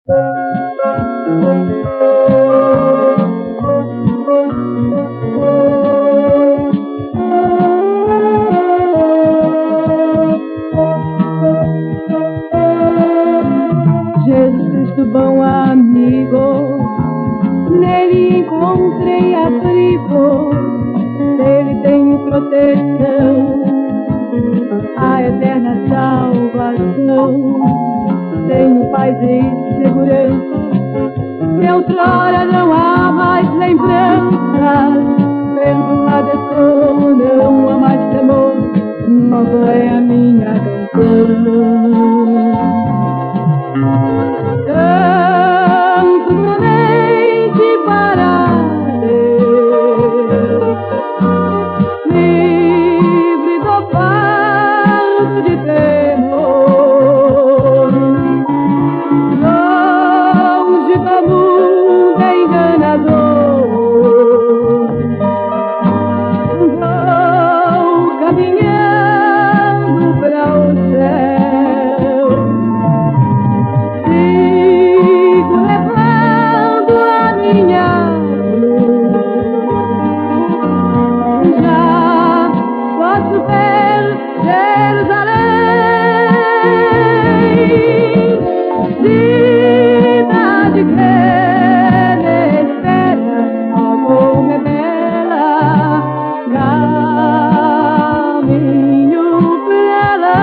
Jesus Cristo, bom amigo, nele encontrei abrigo, nele tenho proteção, a eterna salvação. Tenho paz e segurança, que outrora não há mais lembranças. Perdoada estou, não há mais temor, nova é a minha canção. Canto somente para Deus, livre do fardo de temor, longe do mundo enganador. Vou caminhando para o céu, sigo levando a minha luz. Já posso ver Jerusalém, cidade que me espera, como é bela, caminho pra lá.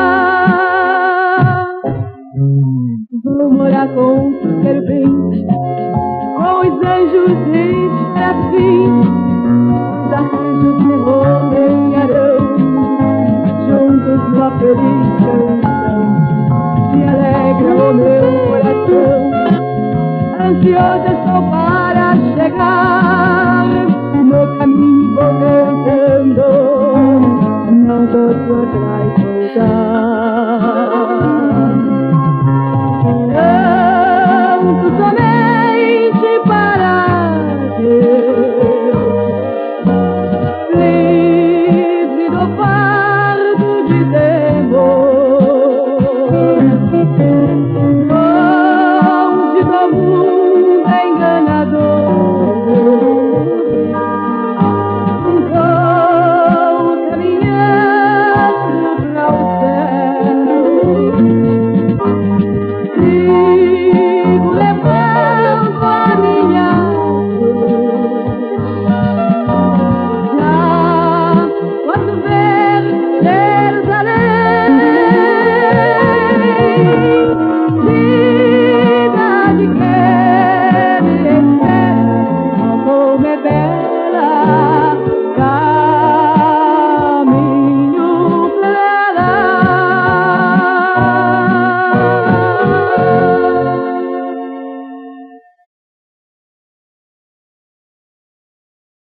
Vou morar com os querubins, com os anjos e serafins, os arcanjos me rodearão, juntos uma feliz canção que alegra o meu coração. Ansiosa estou para chegar, no caminho vou cantando, não posso atrás voltar.